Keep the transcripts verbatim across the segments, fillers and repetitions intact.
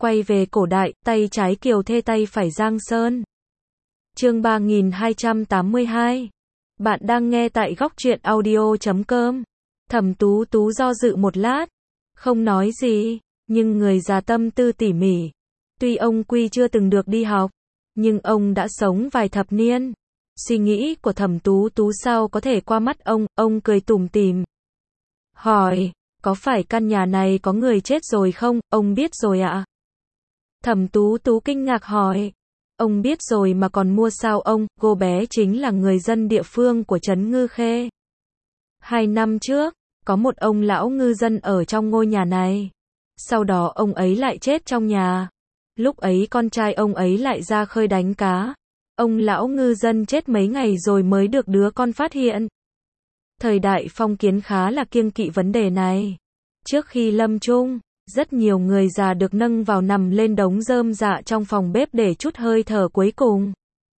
Quay về cổ đại, tay trái Kiều Thê tay phải Giang Sơn. Chương ba nghìn hai trăm tám mươi hai. Bạn đang nghe tại góc truyện audio chấm com. Thẩm Tú Tú do dự một lát, không nói gì, nhưng người già tâm tư tỉ mỉ. Tuy ông Quy chưa từng được đi học, nhưng ông đã sống vài thập niên. Suy nghĩ của Thẩm Tú Tú sao có thể qua mắt ông, ông cười tủm tỉm. Hỏi, có phải căn nhà này có người chết rồi không, ông biết rồi ạ? Thẩm Tú Tú kinh ngạc hỏi, ông biết rồi mà còn mua sao ông, cô bé chính là người dân địa phương của trấn Ngư Khê. Hai năm trước, có một ông lão ngư dân ở trong ngôi nhà này. Sau đó ông ấy lại chết trong nhà. Lúc ấy con trai ông ấy lại ra khơi đánh cá. Ông lão ngư dân chết mấy ngày rồi mới được đứa con phát hiện. Thời đại phong kiến khá là kiêng kỵ vấn đề này. Trước khi lâm chung, rất nhiều người già được nâng vào nằm lên đống rơm rạ trong phòng bếp để trút hơi thở cuối cùng.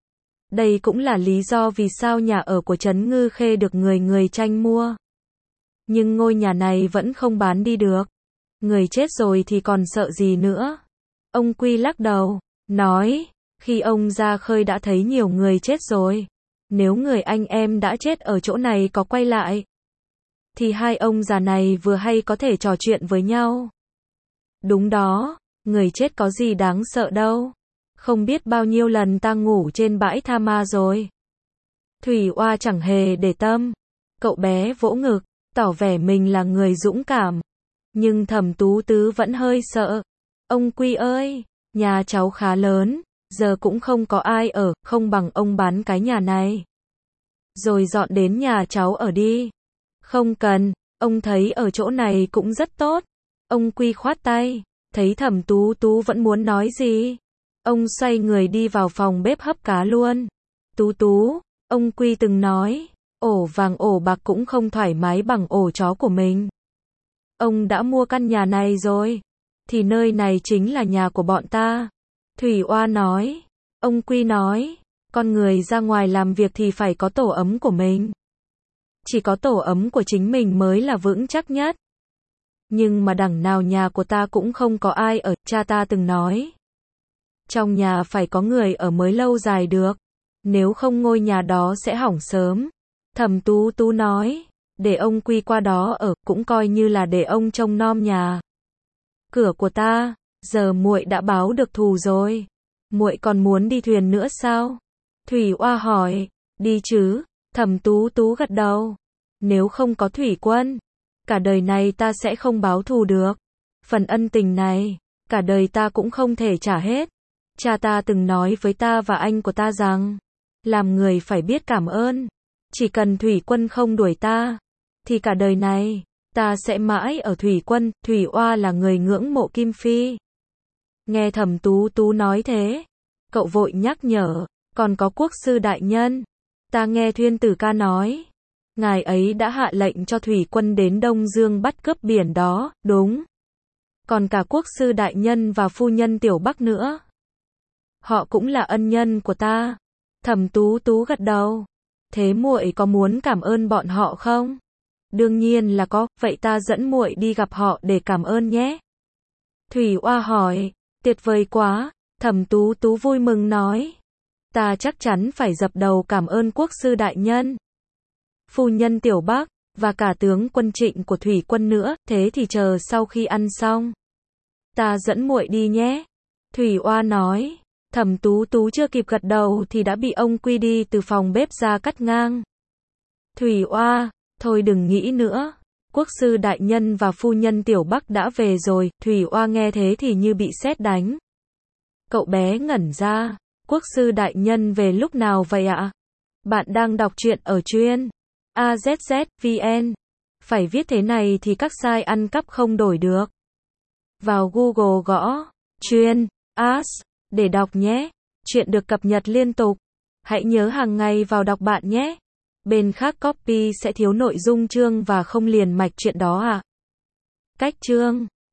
Đây cũng là lý do vì sao nhà ở của trấn Ngư Khê được người người tranh mua. Nhưng ngôi nhà này vẫn không bán đi được. Người chết rồi thì còn sợ gì nữa. Ông Quy lắc đầu, nói, khi ông ra khơi đã thấy nhiều người chết rồi. Nếu người anh em đã chết ở chỗ này có quay lại, thì hai ông già này vừa hay có thể trò chuyện với nhau. Đúng đó, người chết có gì đáng sợ đâu. Không biết bao nhiêu lần ta ngủ trên bãi tha ma rồi. Thủy Oa chẳng hề để tâm. Cậu bé vỗ ngực, tỏ vẻ mình là người dũng cảm. Nhưng Thẩm Tú Tú vẫn hơi sợ. Ông Quy ơi, nhà cháu khá lớn, giờ cũng không có ai ở, không bằng ông bán cái nhà này. Rồi dọn đến nhà cháu ở đi. Không cần, ông thấy ở chỗ này cũng rất tốt. Ông Quy khoát tay, thấy Thẩm Tú Tú vẫn muốn nói gì. Ông xoay người đi vào phòng bếp hấp cá luôn. Tú Tú, ông Quy từng nói, ổ vàng ổ bạc cũng không thoải mái bằng ổ chó của mình. Ông đã mua căn nhà này rồi, thì nơi này chính là nhà của bọn ta. Thủy Oa nói, ông Quy nói, con người ra ngoài làm việc thì phải có tổ ấm của mình. Chỉ có tổ ấm của chính mình mới là vững chắc nhất. Nhưng mà đằng nào nhà của ta cũng không có ai ở, cha ta từng nói. Trong nhà phải có người ở mới lâu dài được. Nếu không ngôi nhà đó sẽ hỏng sớm. Thẩm Tú Tú nói, để ông Quy qua đó ở, cũng coi như là để ông trông nom nhà. Cửa của ta, giờ muội đã báo được thù rồi. Muội còn muốn đi thuyền nữa sao? Thủy Oa hỏi, đi chứ? Thẩm Tú Tú gật đầu. Nếu không có thủy quân, cả đời này ta sẽ không báo thù được. Phần ân tình này, cả đời ta cũng không thể trả hết. Cha ta từng nói với ta và anh của ta rằng, làm người phải biết cảm ơn. Chỉ cần thủy quân không đuổi ta, thì cả đời này, ta sẽ mãi ở thủy quân. Thủy Oa là người ngưỡng mộ Kim Phi. Nghe Thẩm Tú Tú nói thế, cậu vội nhắc nhở, còn có quốc sư đại nhân. Ta nghe Thuyên Tử Ca nói, ngài ấy đã hạ lệnh cho thủy quân đến Đông Dương bắt cướp biển đó, đúng. Còn cả quốc sư đại nhân và phu nhân Tiểu Bắc nữa. Họ cũng là ân nhân của ta. Thẩm Tú Tú gật đầu. Thế muội có muốn cảm ơn bọn họ không? Đương nhiên là có, vậy ta dẫn muội đi gặp họ để cảm ơn nhé. Thủy Oa hỏi, tuyệt vời quá. Thẩm Tú Tú vui mừng nói, ta chắc chắn phải dập đầu cảm ơn quốc sư đại nhân, phu nhân Tiểu Bắc, và cả tướng quân Trịnh của thủy quân nữa, thế thì chờ sau khi ăn xong, ta dẫn muội đi nhé. Thủy Oa nói, Thẩm Tú Tú chưa kịp gật đầu thì đã bị ông Quy đi từ phòng bếp ra cắt ngang. Thủy Oa, thôi đừng nghĩ nữa, quốc sư đại nhân và phu nhân Tiểu Bắc đã về rồi. Thủy Oa nghe thế thì như bị sét đánh. Cậu bé ngẩn ra, quốc sư đại nhân về lúc nào vậy ạ? Bạn đang đọc truyện ở truyện a zét zét vê en. Phải viết thế này thì các site ăn cắp không đổi được. Vào Google gõ truyện as để đọc nhé. Truyện được cập nhật liên tục. Hãy nhớ hàng ngày vào đọc bạn nhé. Bên khác copy sẽ thiếu nội dung chương và không liền mạch truyện đó à? Cách chương